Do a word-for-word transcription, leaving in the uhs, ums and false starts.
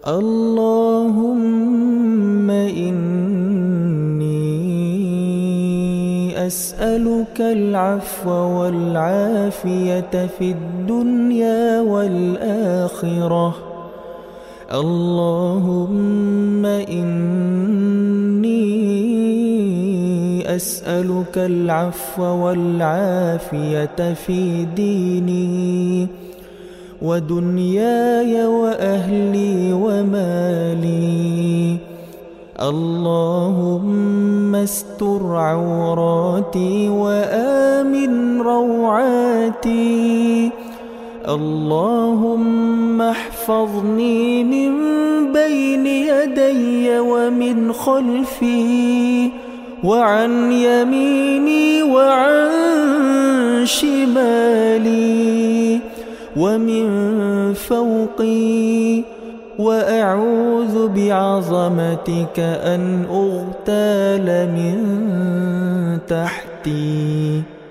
اللهم إني أسألك العفو والعافية في الدنيا والآخرة. اللهم إني أسألك العفو والعافية في ديني ودنياي وأهلي ومالي. اللهم استر عوراتي وآمن روعاتي. اللهم احفظني من بين يدي ومن خلفي وعن يميني وعن شمالي ومن فوقي، وأعوذ بعظمتك أن أغتال من تحتي.